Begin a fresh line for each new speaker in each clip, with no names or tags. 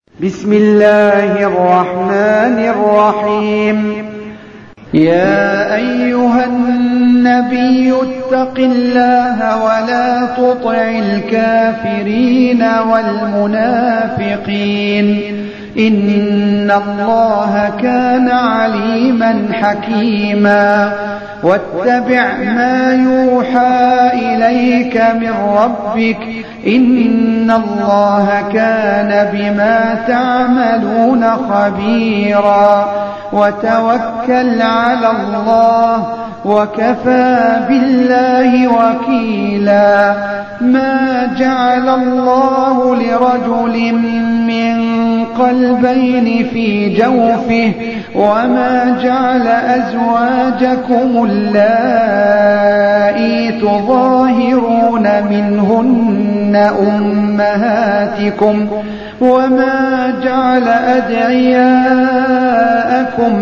بسم الله الرحمن الرحيم. يا أيها النبي اتق الله ولا تطع الكافرين والمنافقين إن الله كان عليما حكيما. واتبع ما يوحى إليك من ربك إن الله كان بما تعملون خبيرا. وتوكل على الله وكفى بالله وكيلا. ما جعل الله لرجل من قلبين في جوفه وما جعل أزواجكم اللائي تظاهرون منهن أمهاتكم وما جعل أدعياءكم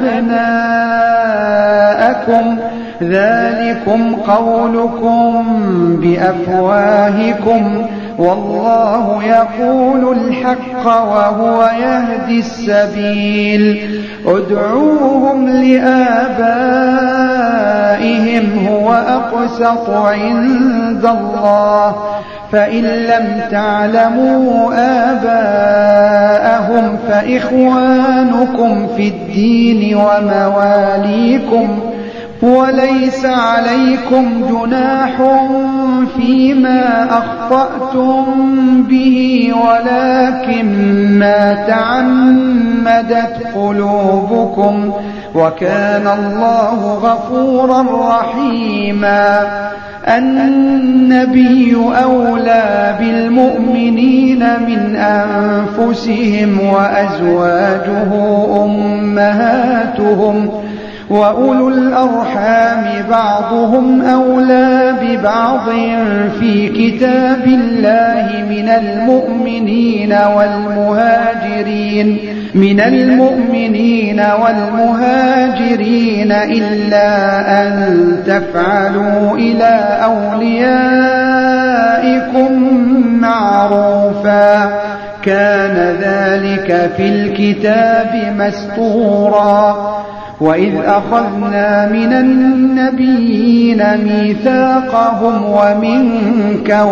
أبناءكم ذلكم قولكم بأفواهكم والله يقول الحق وهو يهدي السبيل. ادعوهم لآبائهم هو أقسط عند الله فإن لم تعلموا آباءهم فإخوانكم في الدين ومواليكم وليس عليكم جناح فيما أخطأتم به ولكن ما تعمدت قلوبكم وكان الله غفورا رحيما. النبي أولى بالمؤمنين من أنفسهم وأزواجه أمهاتهم وأولو الأرحام بعضهم أولى ببعض في كتاب الله من المؤمنين والمهاجرين إلا أن تفعلوا إلى أوليائكم معروفا كان ذلك في الكتاب مسطورا. وإذ أخذنا من النبيين ميثاقهم ومنك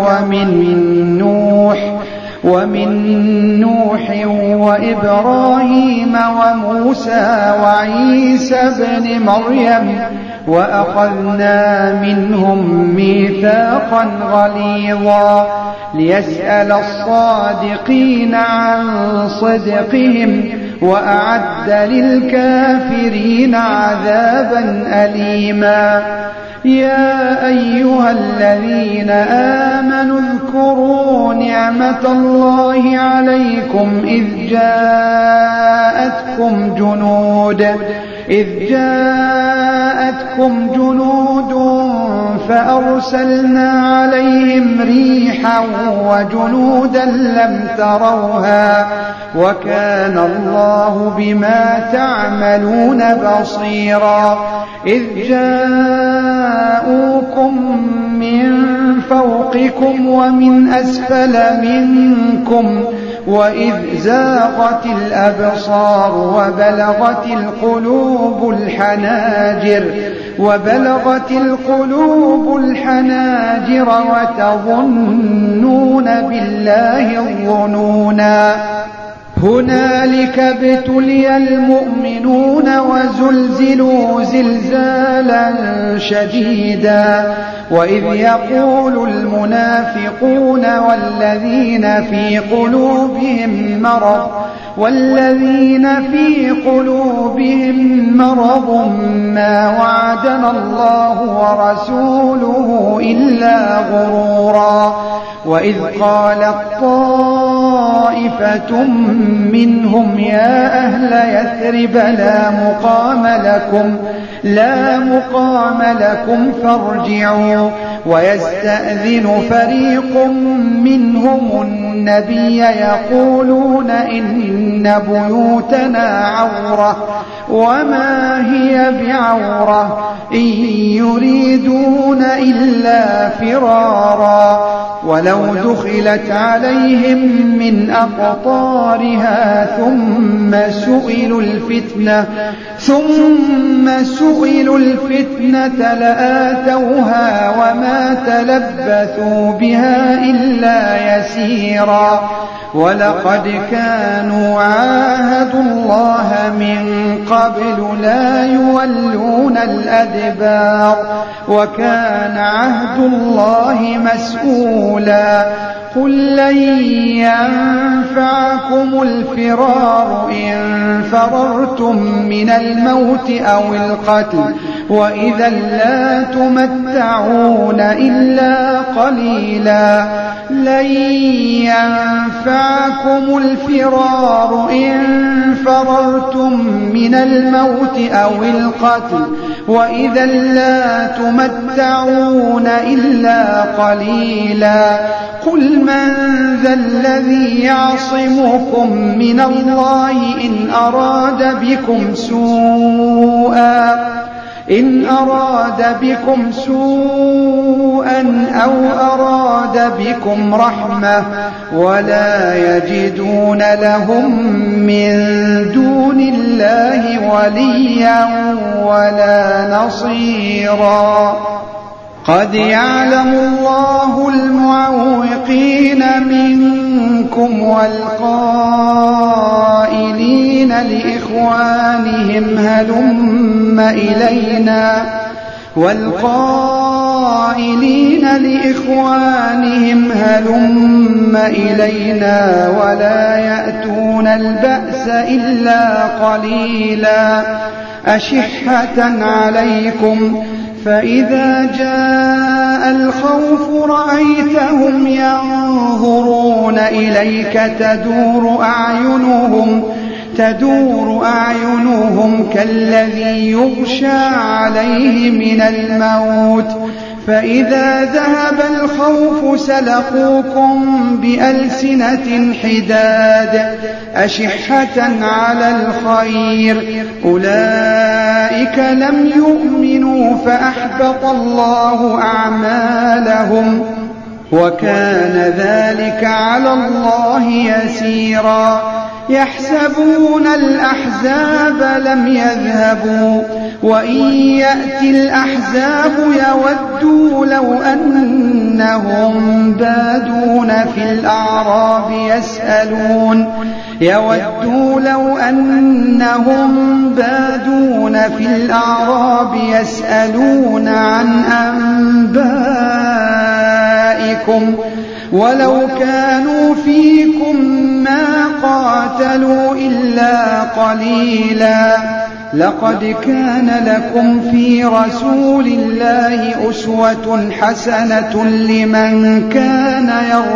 ومن نوح وإبراهيم وموسى وعيسى ابن مريم وأخذنا منهم ميثاقا غليظا ليسأل الصادقين عن صدقهم وأعد للكافرين عذابا أليما. يا أيها الذين آمنوا اذكروا نعمة الله عليكم إذ جاءتكم جنود فأرسلنا عليهم ريحا وجنودا لم تروها وكان الله بما تعملون بصيرا. إذ جاءوكم من فوقكم ومن أسفل منكم وإذ زاغت الأبصار وبلغت القلوب الحناجر وتظنون بالله الظنونا. هنالك ابتلي المؤمنون وزلزلوا زلزالا شديدا. وإذ يقول المنافقون والذين في قلوبهم مرض ما وعدنا الله ورسوله إلا غرورا. وإذ قالت طائفة منهم يا أهل يثرب لا مقام لكم فارجعوا. ويستأذن فريق منهم النبي يقولون إن بيوتنا عورة وما هي بعورة إن يريدون إلا فرارا ولو دخلت عليهم من أقطارها ثم سئلوا الفتنة لآتوها وما تلبثوا بها إلا يسيرا ولقد كانوا عاهدوا الله من قبل لا يولون الأدبار وكان عهد الله مسؤولا قل لن ينفعكم الفرار إن فررتم من الموت أو القتل وإذا لا تمتعون إلا قليلا لن ينفعكم الفرار إن فررتم من الموت أو القتل وإذا لا تمتعون إلا قليلا قل من ذا الذي يعصمكم من الله إن أراد بكم سوءا أو أراد بكم رحمة ولا يجدون لهم من دون الله وليا ولا نصيرا قد يعلم الله المعوقين منكم والقائلين لإخوانهم هلم إلينا ولا يأتون البأس إلا قليلا أشحة عليكم فإذا جاء الخوف رأيتهم ينظرون إليك تدور أعينهم كالذي يغشى عليه من الموت فإذا ذهب الخوف سلقوكم بألسنة حداد أشحة على الخير أولئك لم يؤمنوا فأحبط الله أعمالهم وكان ذلك على الله يسيرا يحسبون الأحزاب لم يذهبوا وإن يأتي الأحزاب يودوا لو أنهم بادون في الأعراب يسألون عن أنبائكم ولو كانوا فيكم ما قاتلوا إلا قليلا لقد كان لكم في رسول الله أسوة حسنة لمن كان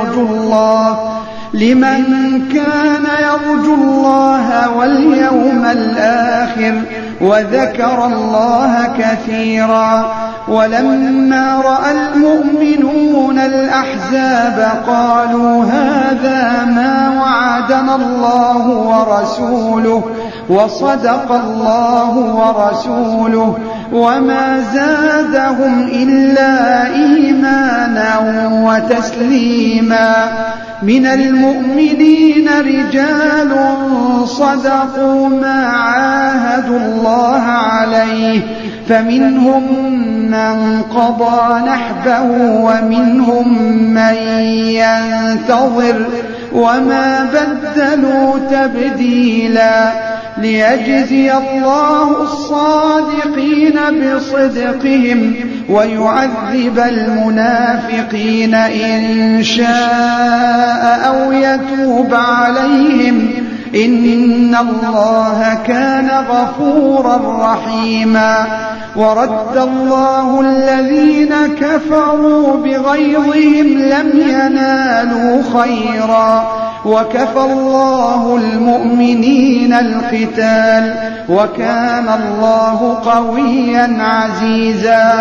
يرجو الله واليوم الآخر وذكر الله كثيرا ولما رأى المؤمنون الأحزاب قالوا هذا ما وعدنا الله ورسوله وصدق الله ورسوله وما زادهم إلا إيمانا وتسليما من المؤمنين رجال صدقوا ما عاهدوا الله عليه فمنهم من قضى نحبه ومنهم من ينتظر وما بدلوا تبديلا ليجزي الله الصادقين بصدقهم ويعذب المنافقين إن شاء أو يتوب عليهم إن الله كان غفورا رحيما ورد الله الذين كفروا بغيظهم لم ينالوا خيرا وكفى الله المؤمنين القتال وكان الله قويا عزيزا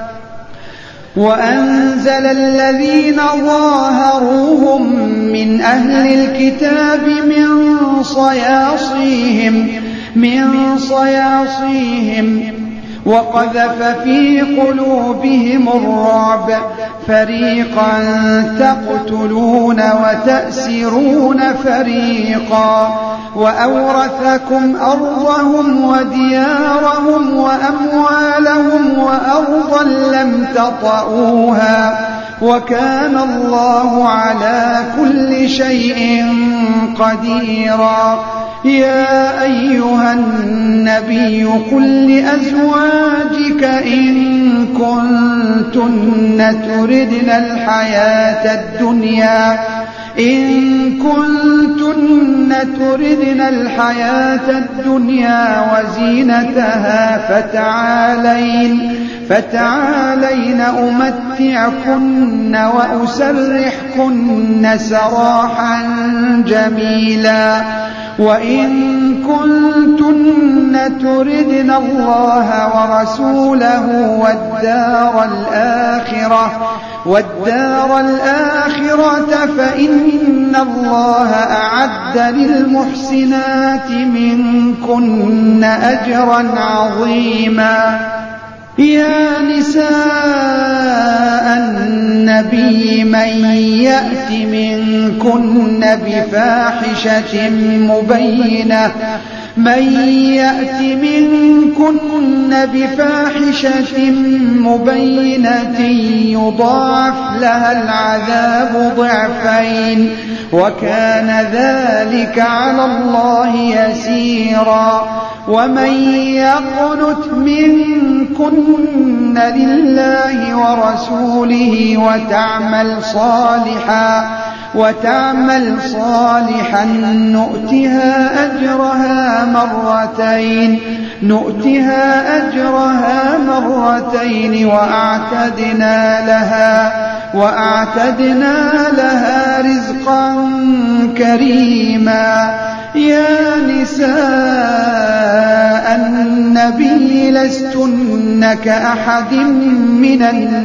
وأنزل الذين ظاهروهم من أهل الكتاب من صياصيهم وقذف في قلوبهم الرعب فريقا تقتلون وتأسرون فريقا وأورثكم أرضهم وديارهم وأموالهم وأرضا لم تطئوها وكان الله على كل شيء قديرا. يا أيها النبي قل لأزواجك إن كنتن تردن الحياة الدنيا وزينتها فتعالين أمتعكن وأسرحكن سراحا جميلا. وإن كنتن تردن الله ورسوله والدار الآخرة فإن الله أعد للمحسنات منكن أجرا عظيما. يا نساء النبي من يأت منكن بفاحشة مبينة يضاعف لها العذاب ضعفين وكان ذلك على الله يسيرا. ومن يقنت منكن لله ورسوله وتعمل صالحا نؤتها أجرها مرتين وأعتدنا لها رزقا كريما. يا نساء النبي لستن كأحد من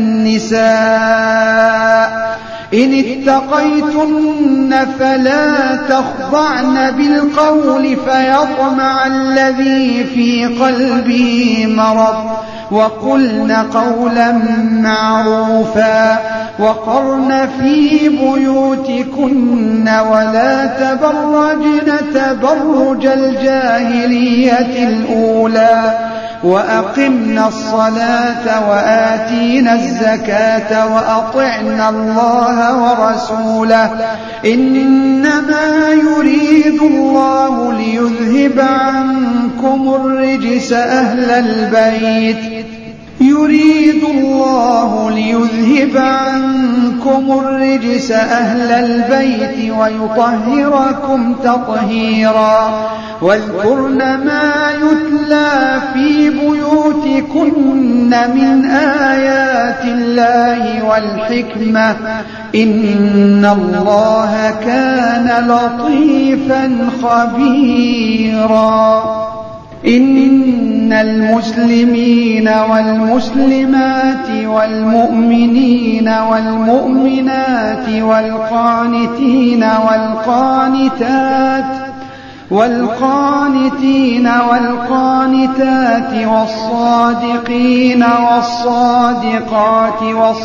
النساء إن اتقيتن فلا تخضعن بالقول فيطمع الذي في قلبه مرض وقلن قولا معروفا وقرن في بيوتكن ولا تبرجن تبرج الجاهلية الأولى وأقمنا الصلاة وآتينا الزكاة وأطعنا الله ورسوله إنما يريد الله ليذهب عنكم الرجس أهل البيت ويطهركم تطهيرا. واذكرن ما يتلى في بيوتكن من آيات الله والحكمة إن الله كان لطيفا خبيرا. إن المسلمين والمسلمات والمؤمنين والمؤمنات والقانتين والقانتات والصادقين والصادقات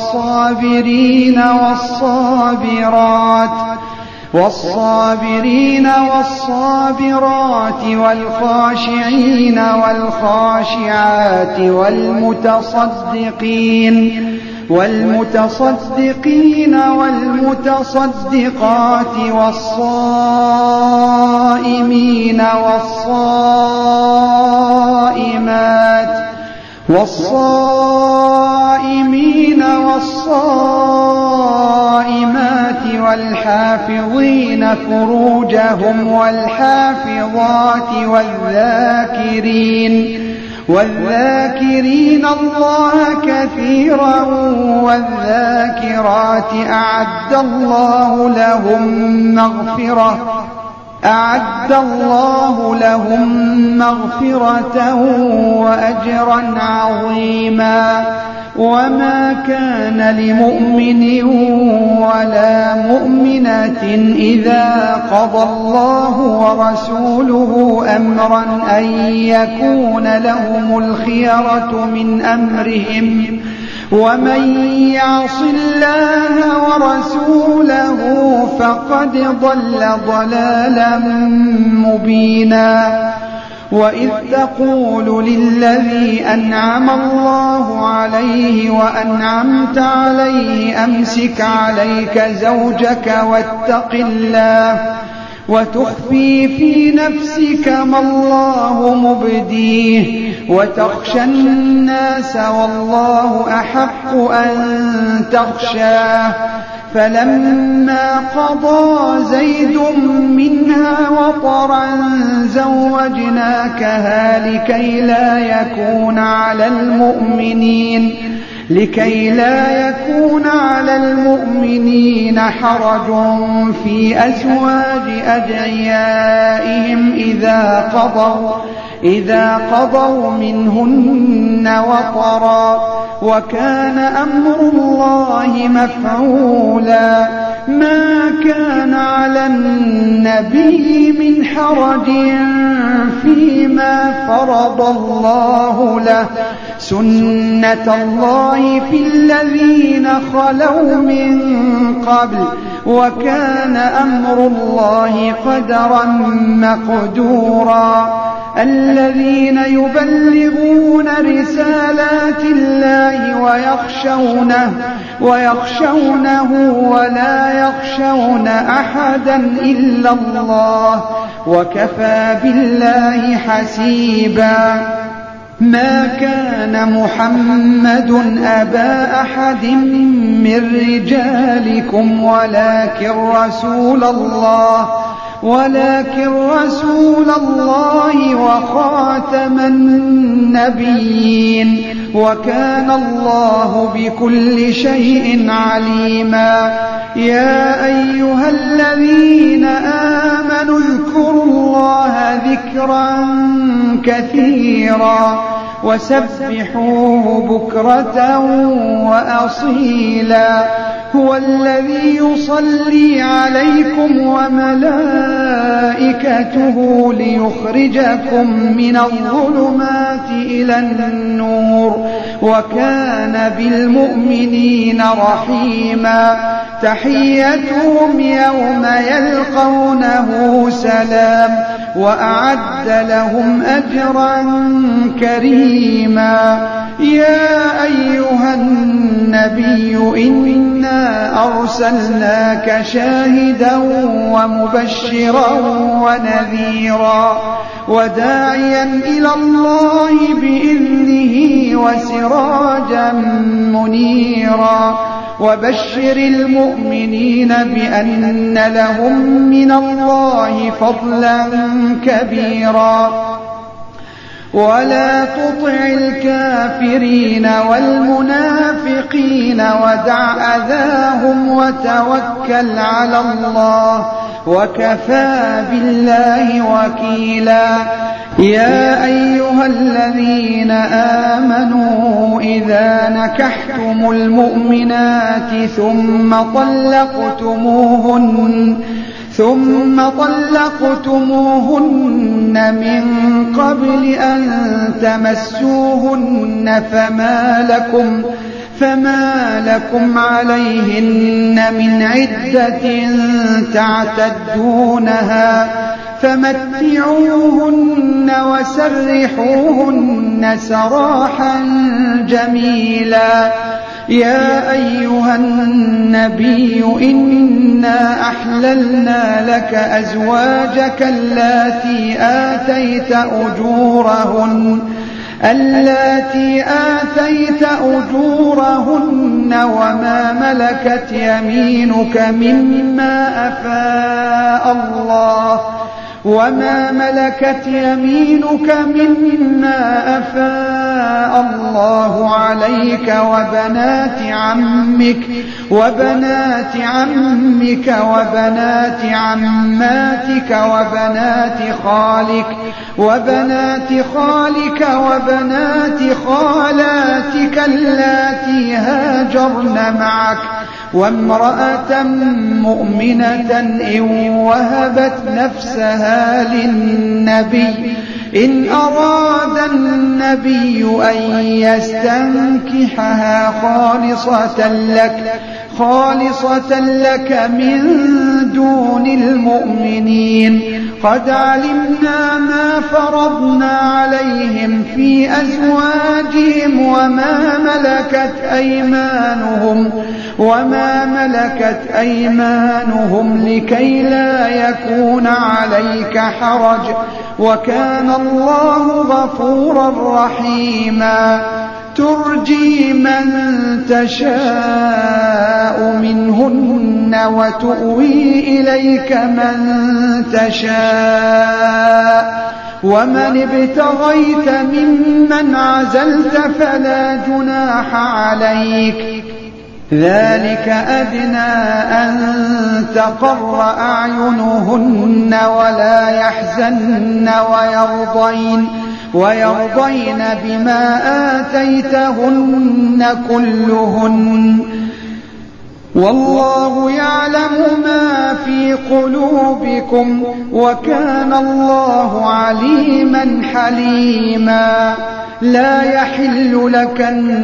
والصابرين والصابرات والخاشعين والخاشعات والمتصدقين والمتصدقات والصائمين والصائمات والحافظين فروجهم والحافظات والذاكرين الله كثيرا والذاكرات أعد الله لهم مغفرة وأجرا عظيما. وما كان لمؤمن ولا مؤمنة إذا قضى الله ورسوله أمرا أن يكون لهم الخيرة من أمرهم ومن يعص الله ورسوله فقد ضل ضلالا مبينا وإذ تقول للذي أنعم الله عليه وأنعمت عليه أمسك عليك زوجك واتق الله وتخفي في نفسك ما الله مبديه وتخشى الناس والله أحق أن تخشاه فلما قضى زيد منها وطرا زوجناكها لكي لا يكون على المؤمنين حرج في أزواج أدعيائهم إذا قضوا منهن وطرا وكان أمر الله مفعولا ما كان على النبي من حرج فيما فرض الله له سنة الله في الذين خلوا من قبل وكان أمر الله قدرا مقدورا الذين يبلغون رسالات الله ويخشونه ولا يخشون أحدا إلا الله وكفى بالله حسيبا ما كان محمد أبا أحد من رجالكم ولكن رسول الله وخاتم النبيين وكان الله بكل شيء عليما يا أيها الذين آمنوا اذكروا الله ذكرا كثيرا وسبحوه بكرة وأصيلا هو الذي يصلي عليكم وملائكته ليخرجكم من الظلمات إلى النور وكان بالمؤمنين رحيما تحيتهم يوم يلقونه سلام وأعد لهم أجرا كريما يا أيها النبي إنا أرسلناك شاهدا ومبشرا ونذيرا وداعيا إلى الله بإذنه وسراجا منيرا وبشر المؤمنين بأن لهم من الله فضلا كبيرا ولا تطع الكافرين والمنافقين ودع أذاهم وتوكل على الله وكفى بالله وكيلا يا أيها الذين آمنوا إذا نكحتم المؤمنات ثم طلقتموهن من قبل أن تمسوهن فما لكم عليهن من عدة تعتدونها فمتعوهن وسرحوهن سراحا جميلا يا أيها النبي إنا أحللنا لك أزواجك اللاتي آتيت أجورهن وما ملكت يمينك مما أفاء الله وما ملكت يمينك مما أفاء الله عليك وبنات عمك وبنات عماتك وبنات خالك وبنات خالاتك اللاتي هاجرن معك وامرأة مؤمنة إن وهبت نفسها للنبي إن أراد النبي أن يستنكحها خالصة لك من دون المؤمنين قد علمنا ما فرضنا عليهم في أزواجهم وما ملكت أيمانهم لكي لا يكون عليك حرج وكان الله غفورا رحيما ترجي من تشاء منهن وتؤوي إليك من تشاء ومن ابتغيت ممن عزلت فلا جناح عليك ذلك أدنى أن تقر أعينهن ولا يحزن ويرضين بما آتيتهن كلهن والله يعلم ما في قلوبكم وكان الله عليما حليما لا يحل لك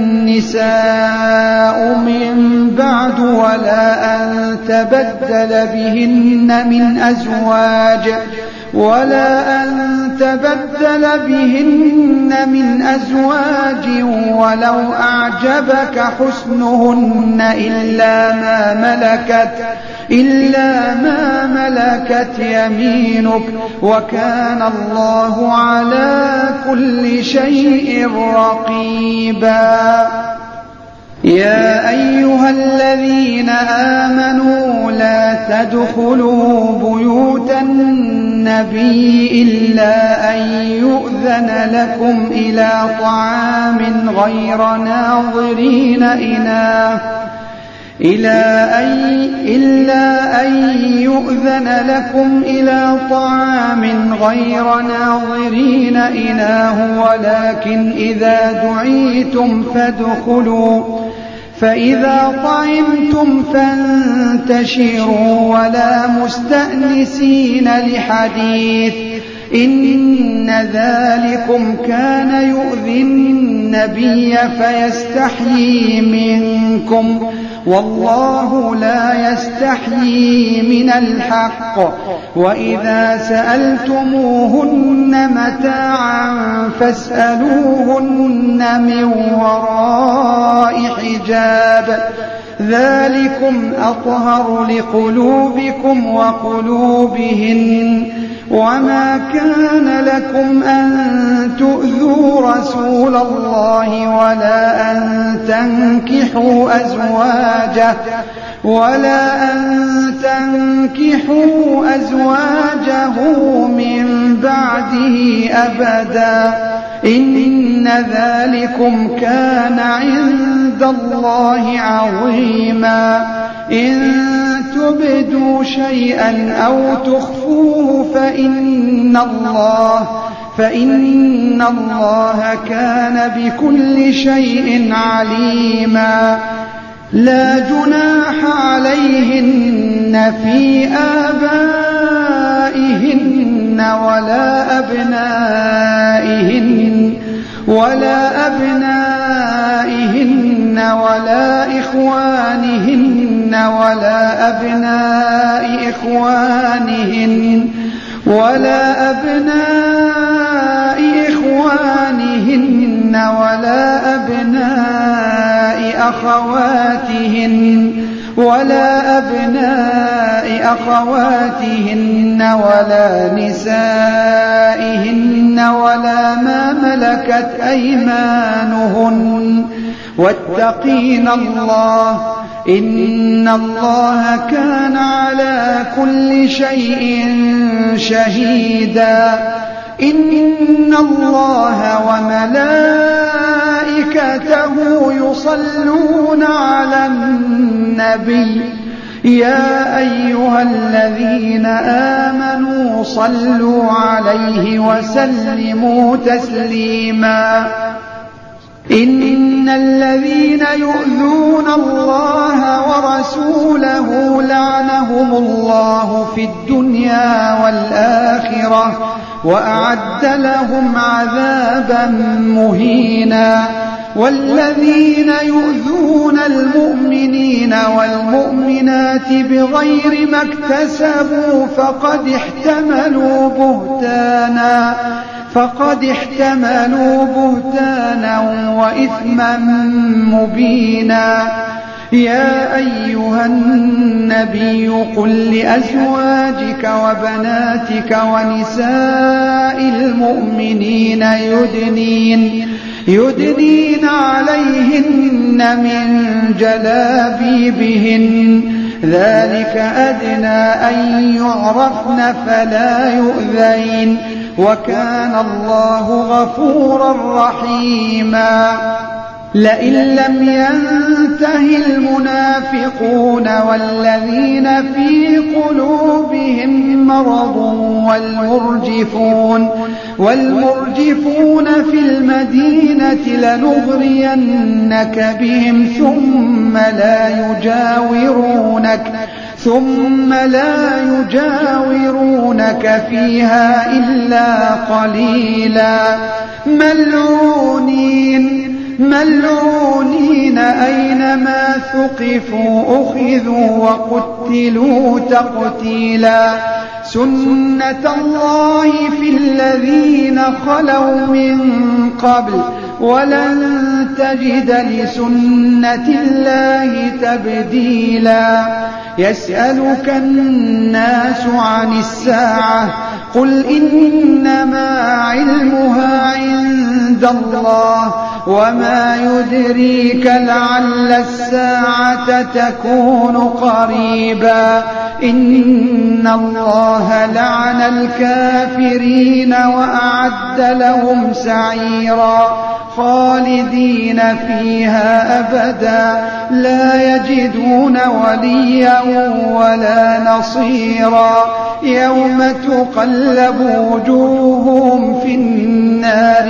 النساء من بعد ولا أن تبدل بهن من أزواج ولو أعجبك حسنهن إلا ما ملكت يمينك وكان الله على كل شيء رقيبا يا أيها الذين آمنوا لا تدخلوا بيوت النبي إلا أن يؤذن لكم إلى طعام غير ناظرين إناه ولكن إذا دعيتم فادخلوا فإذا طعمتم فانتشروا ولا مستأنسين لحديث إن ذلكم كان يؤذي النبي فيستحيي منكم والله لا يستحيي من الحق وإذا سألتموهن متاعا فاسألوهن من وراء حجاب ذلكم أطهر لقلوبكم وقلوبهن وما كان لكم أن تؤذوا رسول الله ولا أن تنكحوا أزواجه من بعده أبدا إن ذلكم كان عند الله عظيما إن تبدوا شيئا أو تخفوه فإن الله كان بكل شيء عليما لا جناح عليهن في آبائهن ولا أبنائهن ولا إخوانهن ولا أبناء إخوانهن ولا أبناء أخواتهن ولا نسائهن ولا ما ملكت أيمانهن واتقين الله إن الله كان على كل شيء شهيدا إن الله وملائكته يصلون على النبي يا أيها الذين آمنوا صلوا عليه وسلموا تسليما إن الذين يؤذون الله ورسوله لعنهم الله في الدنيا والآخرة وأعد لهم عذابا مهينا والذين يؤذون المؤمنين والمؤمنات بغير ما اكتسبوا فقد احتملوا بهتانا وإثما مبينا يا أيها النبي قل لأزواجك وبناتك ونساء المؤمنين يدنين عليهن من جلابيبهن ذلك أدنى أن يعرفن فلا يؤذين وكان الله غفورا رحيما لئن لم ينته المنافقون والذين في قلوبهم مرض والمرجفون في المدينة لنغرينك بهم ثم لا يجاورونك فيها إلا قليلا ملعونين أينما ثقفوا أخذوا وقتلوا تقتيلا سنة الله في الذين خلوا من قبل ولن تجد لسنة الله تبديلا يسألك الناس عن الساعة قل إنما علمها عند الله وما يدريك لعل الساعة تكون قريبا إن الله لعن الكافرين وأعد لهم سعيرا خالدين فيها أبدا لا يجدون وليا ولا نصيرا يوم تقلب وجوههم في النار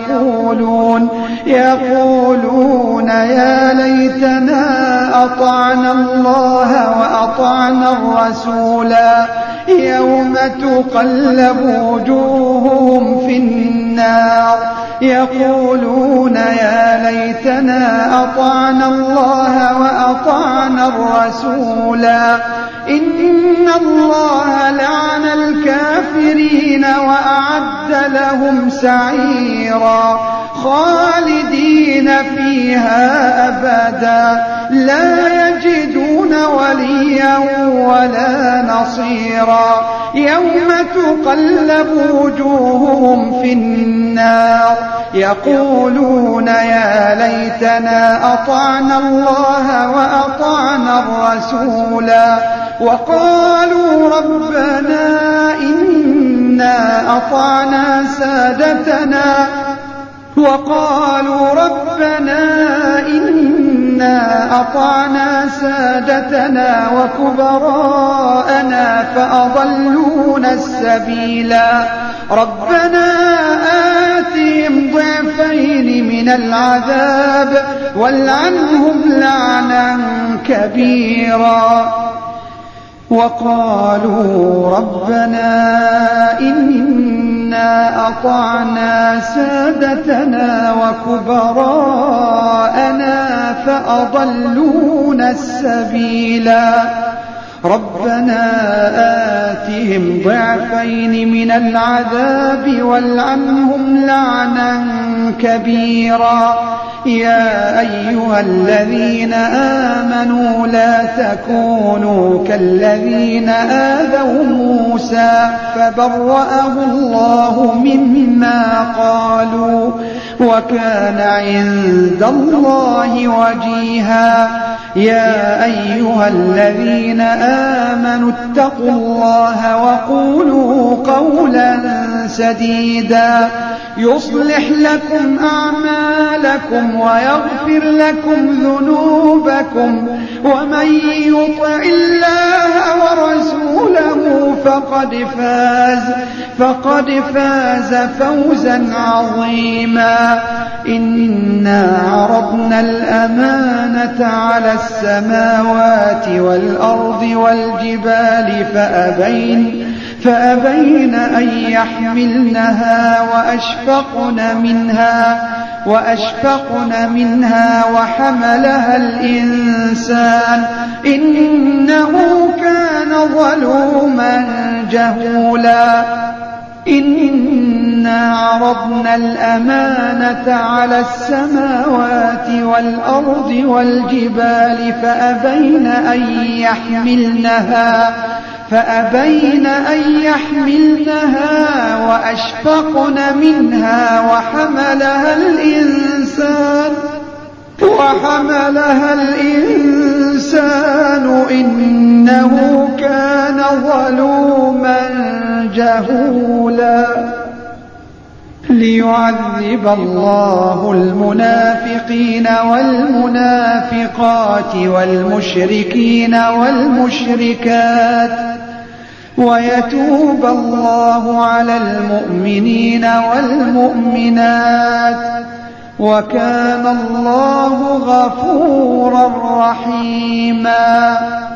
يقولون يا ليتنا أطعنا الله وأطعنا الرسولا يوم تقلب وجوههم في النار يقولون يا ليتنا أطعنا الله وأطعنا الرسولا إن الله لعن الكافرين وأعد لهم سعيرا خالدين فيها أبدا لا يجدون وليا ولا نصيرا يوم تقلب وجوههم في النار يقولون يا ليتنا أطعنا الله وأطعنا الرسولا وقالوا ربنا إنا أطعنا سادتنا وكبراءنا فأضلونا السبيلا ربنا آتهم ضعفين من العذاب والعنهم لعنا كبيرا وقالوا ربنا إنا أطعنا سادتنا وكبراءنا فأضلونا السبيلا ربنا آتهم ضعفين من العذاب والعنهم لعنا كبيرا يا أيها الذين آمنوا لا تكونوا كالذين آذوا موسى فبرأه الله مما قالوا وكان عند الله وجيها يا أيها الذين آمنوا اتقوا الله وقولوا قولا سديدا يصلح لكم أعمالكم ويغفر لكم ذنوبكم ومن يطع الله ورسوله فقد فاز فوزا عظيما. إنا عرضنا الأمانة على السماوات والأرض والجبال فأبين أن يحملنها وأشفقن منها وحملها الإنسان إنه كان ظلوما جهولا. إنا عرضنا الأمانة على السماوات والأرض والجبال فأبين أن يحملنها وأشفقن منها وحملها الإنسان إنه كان ظلوما جهولا. ليعذب الله المنافقين والمنافقات والمشركين والمشركات ويتوب الله على المؤمنين والمؤمنات وكان الله غفورا رحيما.